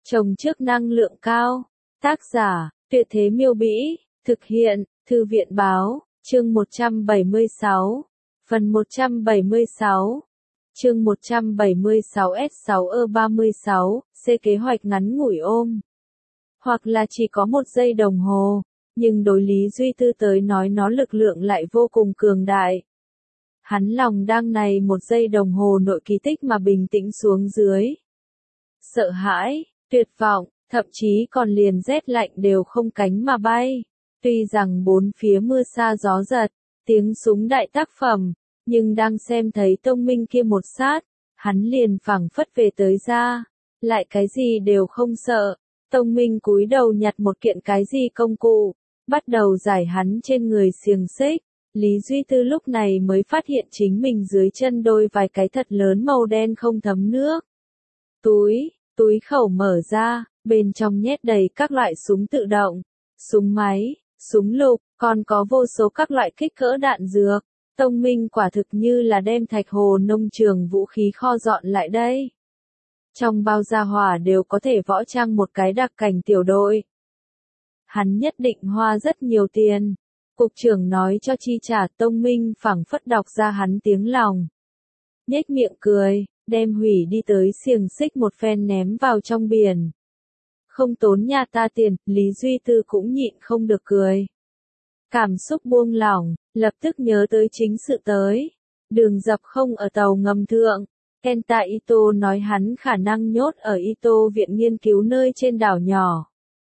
Trồng trước năng lượng cao. Tác giả, Tuyệt Thế Miêu Bĩ. Thực hiện, Thư viện Báo. Chương 176. Phần 176. Chương 176 S6E36, C kế hoạch ngắn ngủi ôm. Hoặc là chỉ có 1 giây đồng hồ, nhưng đối Lý Duy Tư tới nói nó lực lượng lại vô cùng cường đại. Hắn lòng đang này 1 giây đồng hồ nội kỳ tích mà bình tĩnh xuống dưới. Sợ hãi, tuyệt vọng, thậm chí còn liền rét lạnh đều không cánh mà bay. Tuy rằng bốn phía mưa sa gió giật, tiếng súng đại tác phẩm, nhưng đang xem thấy tông minh kia một sát, hắn liền phảng phất về tới ra, lại cái gì đều không sợ. Tông minh cúi đầu nhặt một kiện cái gì công cụ, bắt đầu giải hắn trên người xiềng xích. Lý Duy Tư lúc này mới phát hiện chính mình dưới chân đôi vài cái thật lớn màu đen không thấm nước. Túi khẩu mở ra, bên trong nhét đầy các loại súng tự động, súng máy, súng lục, còn có vô số các loại kích cỡ đạn dược. Tông minh quả thực như là đem Thạch Hồ nông trường vũ khí kho dọn lại đây. Trong bao gia hỏa đều có thể võ trang một cái đặc cảnh tiểu đội. Hắn nhất định hoa rất nhiều tiền. Cục trưởng nói cho chi trả. Tông minh phảng phất đọc ra hắn tiếng lòng. Nhếch miệng cười, đem hủy đi tới xiềng xích một phen ném vào trong biển. Không tốn nhà ta tiền, Lý Duy Tư cũng nhịn không được cười. Cảm xúc buông lỏng, lập tức nhớ tới chính sự tới. Đường dập không ở tàu ngầm thượng. Kenta Ito nói hắn khả năng nhốt ở Ito viện nghiên cứu nơi trên đảo nhỏ.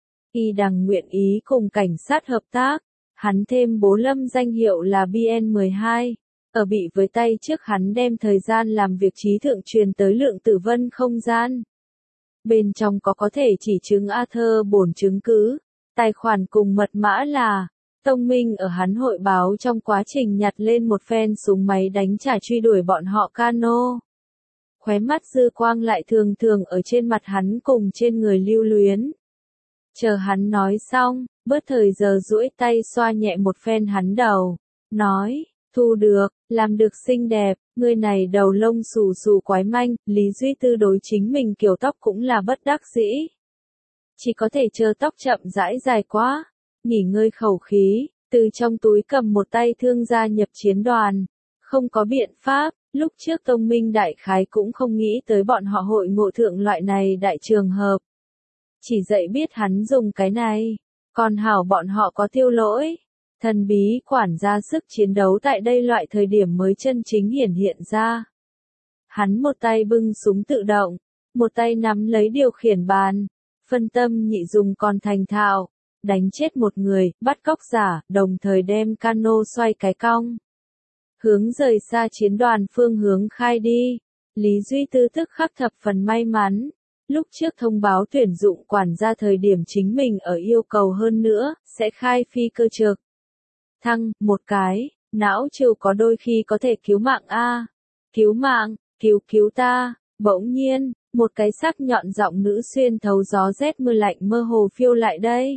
Y đằng nguyện ý cùng cảnh sát hợp tác. Hắn thêm bố lâm danh hiệu là BN12. Ở bị với tay trước hắn đem thời gian làm việc trí thượng truyền tới lượng tử vân không gian. Bên trong có thể chỉ chứng Arthur bổn chứng cứ. Tài khoản cùng mật mã là. Tông minh ở hắn hội báo trong quá trình nhặt lên một phen súng máy đánh trả truy đuổi bọn họ Cano. Khóe mắt dư quang lại thường thường ở trên mặt hắn cùng trên người lưu luyến. Chờ hắn nói xong, bớt thời giờ duỗi tay xoa nhẹ một phen hắn đầu. Nói, thu được, làm được xinh đẹp, người này đầu lông xù xù quái manh. Lý Duy Tư đối chính mình kiểu tóc cũng là bất đắc dĩ. Chỉ có thể chờ tóc chậm rãi dài quá. Nghỉ ngơi khẩu khí, từ trong túi cầm một tay thương gia nhập chiến đoàn. Không có biện pháp, lúc trước Tông Minh đại khái cũng không nghĩ tới bọn họ hội ngộ thượng loại này đại trường hợp. Chỉ dạy biết hắn dùng cái này, còn hảo bọn họ có tiêu lỗi. Thần bí quản gia sức chiến đấu tại đây loại thời điểm mới chân chính hiển hiện ra. Hắn một tay bưng súng tự động, một tay nắm lấy điều khiển bàn, phân tâm nhị dùng còn thành thạo. Đánh chết một người, bắt cóc giả, đồng thời đem Cano xoay cái cong. Hướng rời xa chiến đoàn phương hướng khai đi. Lý Duy Tư tức khắc thập phần may mắn. Lúc trước thông báo tuyển dụng quản gia thời điểm chính mình ở yêu cầu hơn nữa, sẽ khai phi cơ trực thăng, một cái, não trừ có đôi khi có thể cứu mạng a. Cứu mạng, cứu ta. Bỗng nhiên, một cái sắc nhọn giọng nữ xuyên thấu gió rét mưa lạnh mơ hồ phiêu lại đây.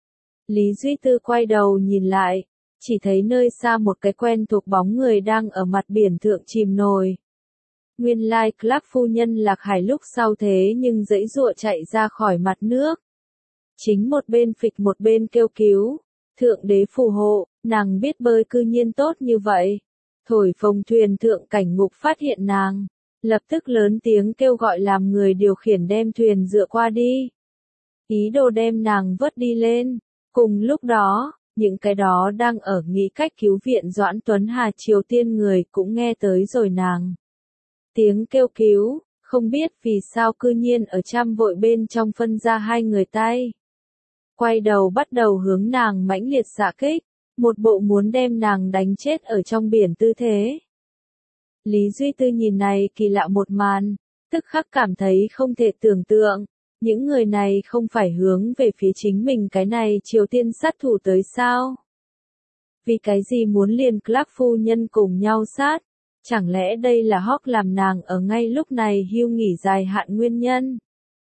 Lý Duy Tư quay đầu nhìn lại, chỉ thấy nơi xa một cái quen thuộc bóng người đang ở mặt biển thượng chìm nổi. Nguyên lai Clark phu nhân lạc hải lúc sau thế nhưng giãy giụa chạy ra khỏi mặt nước. Chính một bên phịch một bên kêu cứu. Thượng đế phù hộ, nàng biết bơi cư nhiên tốt như vậy. Thổi phồng thuyền thượng cảnh ngục phát hiện nàng. Lập tức lớn tiếng kêu gọi làm người điều khiển đem thuyền dựa qua đi. Ý đồ đem nàng vớt đi lên. Cùng lúc đó, những cái đó đang ở nghĩ cách cứu viện Doãn Tuấn Hà Triều Tiên người cũng nghe tới rồi nàng. Tiếng kêu cứu, không biết vì sao cư nhiên ở trăm vội bên trong phân ra hai người tay. Quay đầu bắt đầu hướng nàng mãnh liệt xạ kích, một bộ muốn đem nàng đánh chết ở trong biển tư thế. Lý Duy Tư nhìn này kỳ lạ một màn, tức khắc cảm thấy không thể tưởng tượng. Những người này không phải hướng về phía chính mình cái này Triều Tiên sát thủ tới sao? Vì cái gì muốn liền Clark phu nhân cùng nhau sát? Chẳng lẽ đây là Hawk làm nàng ở ngay lúc này hưu nghỉ dài hạn nguyên nhân?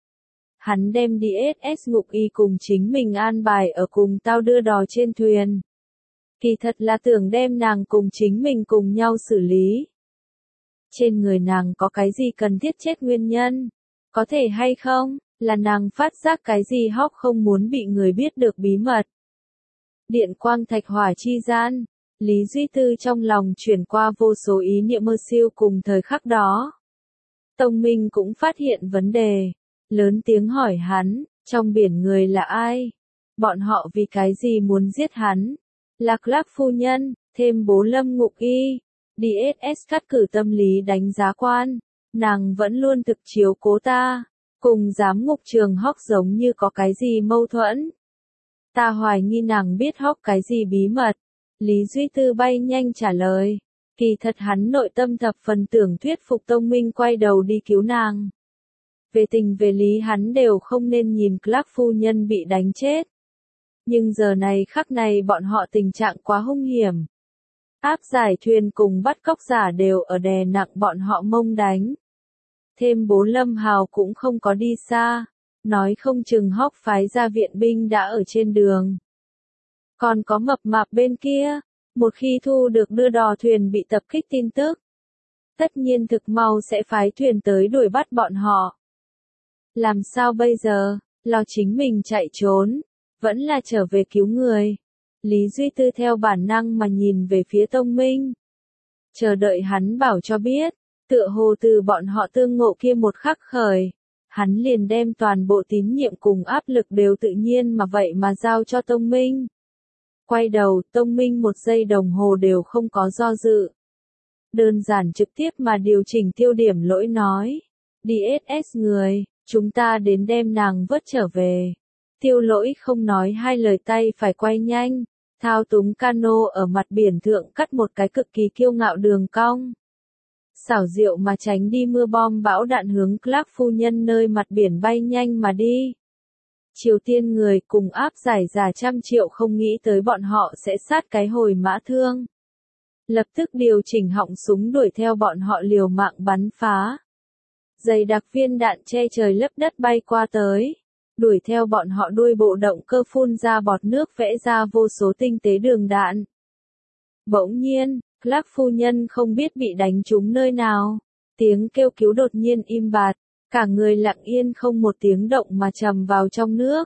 Hắn đem DSS ngục y cùng chính mình an bài ở cùng tao đưa đò trên thuyền. Kỳ thật là tưởng đem nàng cùng chính mình cùng nhau xử lý. Trên người nàng có cái gì cần thiết chết nguyên nhân? Có thể hay không? Là nàng phát giác cái gì Hóc không muốn bị người biết được bí mật. Điện quang thạch hỏa chi gian, Lý Duy Tư trong lòng chuyển qua vô số ý niệm mơ siêu cùng thời khắc đó. Tông Minh cũng phát hiện vấn đề, lớn tiếng hỏi hắn, trong biển người là ai? Bọn họ vì cái gì muốn giết hắn? Lạc Lạc phu nhân, thêm bố Lâm Ngục Y, DSS cắt cử tâm lý đánh giá quan, nàng vẫn luôn thực chiếu cố ta, cùng giám ngục trường Hóc giống như có cái gì mâu thuẫn. Ta hoài nghi nàng biết Hóc cái gì bí mật. Lý Duy Tư bay nhanh trả lời. Kỳ thật hắn nội tâm thập phần tưởng thuyết phục Tông Minh quay đầu đi cứu nàng. Về tình về lý hắn đều không nên nhìn Clark phu nhân bị đánh chết. Nhưng giờ này khắc này bọn họ tình trạng quá hung hiểm. Áp giải thuyền cùng bắt cóc giả đều ở đè nặng bọn họ mông đánh. Thêm bố Lâm Hào cũng không có đi xa. Nói không chừng Hóc phái ra viện binh đã ở trên đường. Còn có mập mạp bên kia, một khi thu được đưa đò thuyền bị tập kích tin tức, tất nhiên thực mau sẽ phái thuyền tới đuổi bắt bọn họ. Làm sao bây giờ, lo chính mình chạy trốn, vẫn là trở về cứu người. Lý Duy Tư theo bản năng mà nhìn về phía Tông Minh. Chờ đợi hắn bảo cho biết, tựa hồ từ bọn họ tương ngộ kia một khắc khởi. Hắn liền đem toàn bộ tín nhiệm cùng áp lực đều tự nhiên mà vậy mà giao cho Tông Minh. Quay đầu, Tông Minh một giây đồng hồ đều không có do dự. Đơn giản trực tiếp mà điều chỉnh tiêu điểm lỗi nói. DSS người, chúng ta đến đem nàng vớt trở về. Tiêu lỗi không nói hai lời tay phải quay nhanh, thao túng cano ở mặt biển thượng cắt một cái cực kỳ kiêu ngạo đường cong. Xảo diệu mà tránh đi mưa bom bão đạn hướng Clark phu nhân nơi mặt biển bay nhanh mà đi. Triều Tiên người cùng áp giải giả trăm triệu không nghĩ tới bọn họ sẽ sát cái hồi mã thương. Lập tức điều chỉnh họng súng đuổi theo bọn họ liều mạng bắn phá. Dày đặc viên đạn che trời lấp đất bay qua tới. Đuổi theo bọn họ đuôi bộ động cơ phun ra bọt nước vẽ ra vô số tinh tế đường đạn. Bỗng nhiên, Clark phu nhân không biết bị đánh trúng nơi nào. Tiếng kêu cứu đột nhiên im bặt. Cả người lặng yên không một tiếng động mà trầm vào trong nước.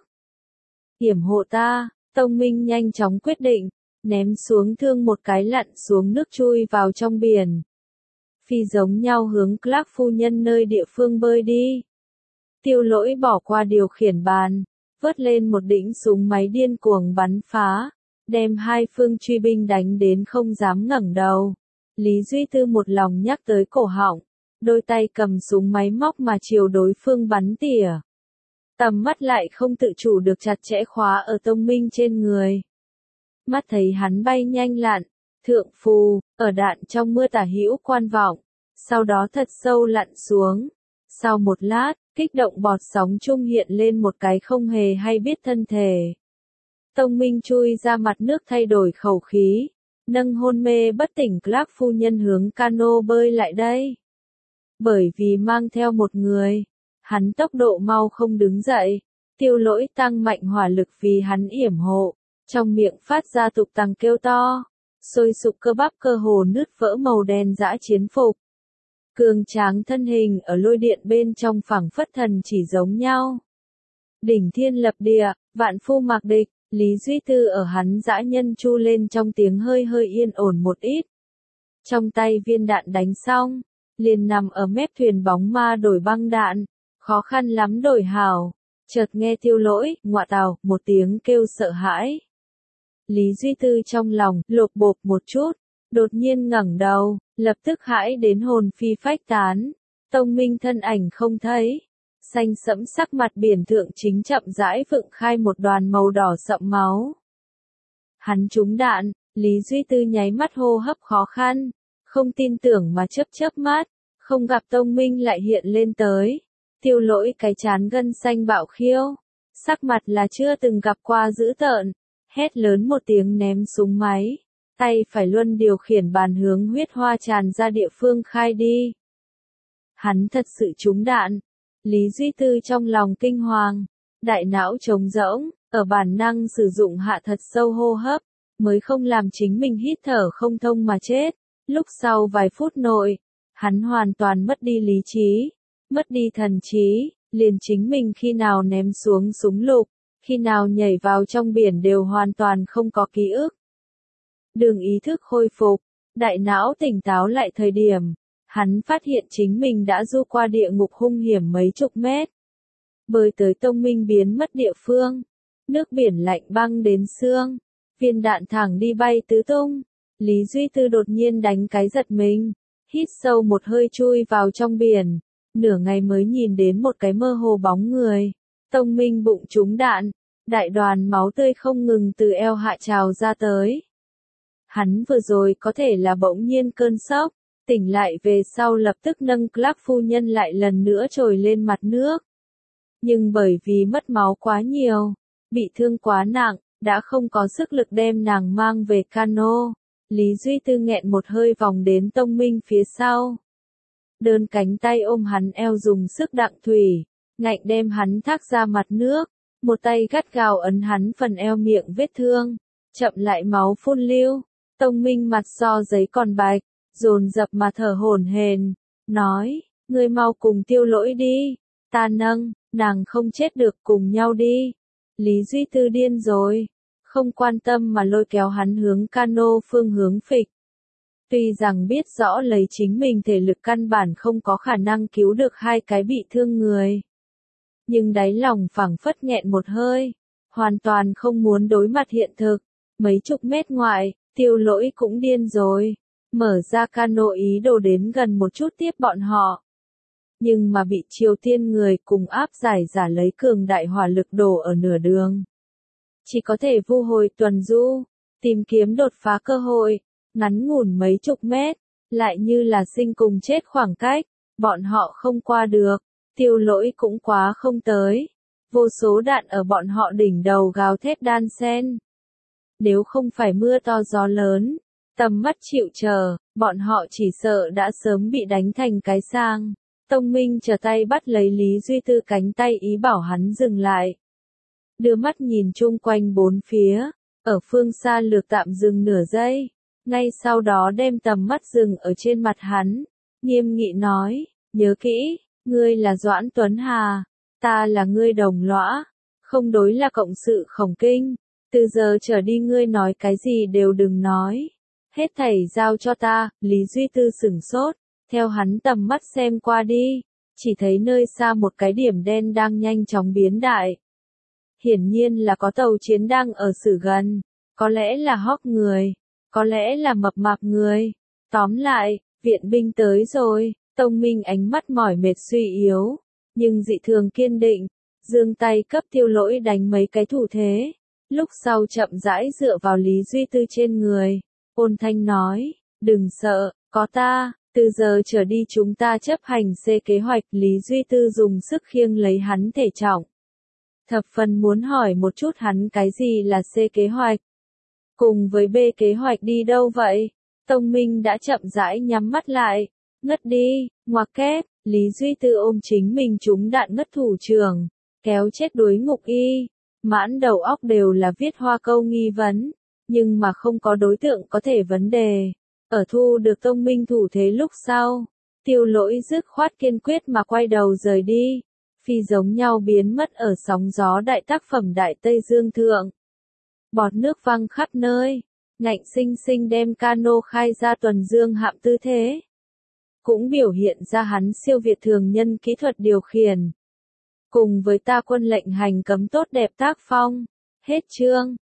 Hiểm hộ ta, Tông Minh nhanh chóng quyết định, ném xuống thương một cái lặn xuống nước chui vào trong biển. Phi giống nhau hướng Clark phu nhân nơi địa phương bơi đi. Tiêu lỗi bỏ qua điều khiển bàn, vớt lên một đỉnh súng máy điên cuồng bắn phá, đem hai phương truy binh đánh đến không dám ngẩng đầu. Lý Duy Tư một lòng nhắc tới cổ họng. Đôi tay cầm súng máy móc mà chiều đối phương bắn tỉa. Tầm mắt lại không tự chủ được chặt chẽ khóa ở Tông Minh trên người. Mắt thấy hắn bay nhanh lặn, thượng phù, ở đạn trong mưa tả hữu quan vọng, sau đó thật sâu lặn xuống. Sau một lát, kích động bọt sóng trung hiện lên một cái không hề hay biết thân thể. Tông Minh chui ra mặt nước thay đổi khẩu khí, nâng hôn mê bất tỉnh Clark phu nhân hướng cano bơi lại đây. Bởi vì mang theo một người, hắn tốc độ mau không đứng dậy, tiêu lỗi tăng mạnh hỏa lực vì hắn yểm hộ, trong miệng phát ra tục tăng kêu to, sôi sục cơ bắp cơ hồ nứt vỡ màu đen dã chiến phục. Cường tráng thân hình ở lôi điện bên trong phẳng phất thần chỉ giống nhau. Đỉnh thiên lập địa, vạn phu mạc địch, Lý Duy Tư ở hắn dã nhân chu lên trong tiếng hơi hơi yên ổn một ít. Trong tay viên đạn đánh xong. Liền nằm ở mép thuyền bóng ma đổi băng đạn, khó khăn lắm đổi hào, chợt nghe tiêu lỗi, ngọa tào, một tiếng kêu sợ hãi. Lý Duy Tư trong lòng, lột bột một chút, đột nhiên ngẩng đầu, lập tức hãi đến hồn phi phách tán, Tông Minh thân ảnh không thấy, xanh sẫm sắc mặt biển thượng chính chậm rãi vựng khai một đoàn màu đỏ sậm máu. Hắn trúng đạn, Lý Duy Tư nháy mắt hô hấp khó khăn. Không tin tưởng mà chớp mắt, không gặp Tông Minh lại hiện lên tới. Tiêu lỗi cái chán gân xanh bạo khiêu, sắc mặt là chưa từng gặp qua dữ tợn, hét lớn một tiếng ném súng máy, tay phải luân điều khiển bàn hướng huyết hoa tràn ra địa phương khai đi. Hắn thật sự trúng đạn, Lý Duy Tư trong lòng kinh hoàng, đại não trống rỗng, ở bản năng sử dụng hạ thật sâu hô hấp, mới không làm chính mình hít thở không thông mà chết. Lúc sau vài phút nội, hắn hoàn toàn mất đi lý trí, mất đi thần trí, liền chính mình khi nào ném xuống súng lục, khi nào nhảy vào trong biển đều hoàn toàn không có ký ức. Đường ý thức khôi phục, đại não tỉnh táo lại thời điểm, hắn phát hiện chính mình đã du qua địa ngục hung hiểm mấy chục mét. Bơi tới tông minh biến mất địa phương, nước biển lạnh băng đến xương, viên đạn thẳng đi bay tứ tung. Lý Duy Tư đột nhiên đánh cái giật mình, hít sâu một hơi chui vào trong biển, nửa ngày mới nhìn đến một cái mơ hồ bóng người. Tông minh bụng trúng đạn, đại đoàn máu tươi không ngừng từ eo hạ trào ra tới. Hắn vừa rồi có thể là bỗng nhiên cơn sốc, tỉnh lại về sau lập tức nâng Clark phu nhân lại lần nữa trồi lên mặt nước. Nhưng bởi vì mất máu quá nhiều, bị thương quá nặng, đã không có sức lực đem nàng mang về cano. Lý Duy Tư nghẹn một hơi vòng đến Tông Minh phía sau. Đơn cánh tay ôm hắn eo dùng sức đặng thủy, ngạnh đem hắn thác ra mặt nước, một tay gắt gao ấn hắn phần eo miệng vết thương, chậm lại máu phun lưu. Tông Minh mặt so giấy còn bạch, dồn dập mà thở hổn hển, nói, ngươi mau cùng Tiêu Lỗi đi, ta nâng, nàng không chết được, cùng nhau đi. Lý Duy Tư điên rồi, không quan tâm mà lôi kéo hắn hướng cano phương hướng phịch. Tuy rằng biết rõ lấy chính mình thể lực căn bản không có khả năng cứu được hai cái bị thương người, nhưng đáy lòng phảng phất nghẹn một hơi, hoàn toàn không muốn đối mặt hiện thực. Mấy chục mét ngoại, Tiêu Lỗi cũng điên rồi, mở ra cano ý đồ đến gần một chút tiếp bọn họ. Nhưng mà bị Triều Tiên người cùng áp giải giả lấy cường đại hỏa lực đổ ở nửa đường. Chỉ có thể vu hồi tuần du, tìm kiếm đột phá cơ hội, ngắn ngủn mấy chục mét, lại như là sinh cùng chết khoảng cách, bọn họ không qua được, Tiêu Lỗi cũng quá không tới. Vô số đạn ở bọn họ đỉnh đầu gào thét đan xen. Nếu không phải mưa to gió lớn, tầm mắt chịu chờ, bọn họ chỉ sợ đã sớm bị đánh thành cái sang. Tông Minh trở tay bắt lấy Lý Duy Tư cánh tay ý bảo hắn dừng lại. Đưa mắt nhìn chung quanh bốn phía, ở phương xa lược tạm dừng nửa giây, ngay sau đó đem tầm mắt dừng ở trên mặt hắn, nghiêm nghị nói, nhớ kỹ, ngươi là Doãn Tuấn Hà, ta là ngươi đồng lõa, không đối là cộng sự Khổng Kinh, từ giờ trở đi ngươi nói cái gì đều đừng nói, hết thảy giao cho ta. Lý Duy Tư sửng sốt, theo hắn tầm mắt xem qua đi, chỉ thấy nơi xa một cái điểm đen đang nhanh chóng biến đại. Hiển nhiên là có tàu chiến đang ở xử gần, có lẽ là hóc người, có lẽ là mập mạp người. Tóm lại, viện binh tới rồi. Tông Minh ánh mắt mỏi mệt suy yếu, nhưng dị thường kiên định, giương tay cấp Tiêu Lỗi đánh mấy cái thủ thế. Lúc sau chậm rãi dựa vào Lý Duy Tư trên người, ôn thanh nói, đừng sợ, có ta, từ giờ trở đi chúng ta chấp hành C kế hoạch. Lý Duy Tư dùng sức khiêng lấy hắn thể trọng. Thập phần muốn hỏi một chút hắn cái gì là C kế hoạch, cùng với B kế hoạch đi đâu vậy. Tông Minh đã chậm rãi nhắm mắt lại, ngất đi, ngoặc kép. Lý Duy Tư ôm chính mình trúng đạn ngất thủ trưởng, kéo chết đuối ngục y, mãn đầu óc đều là viết hoa câu nghi vấn, nhưng mà không có đối tượng có thể vấn đề. Ở thu được Tông Minh thủ thế lúc sau, Tiêu Lỗi dứt khoát kiên quyết mà quay đầu rời đi, phi giống nhau biến mất ở sóng gió đại tác phẩm Đại Tây Dương thượng. Bọt nước văng khắp nơi, ngạnh sinh sinh đem cano khai ra tuần dương hạm tư thế, cũng biểu hiện ra hắn siêu việt thường nhân kỹ thuật điều khiển. Cùng với ta quân lệnh hành cấm tốt đẹp tác phong. Hết chương.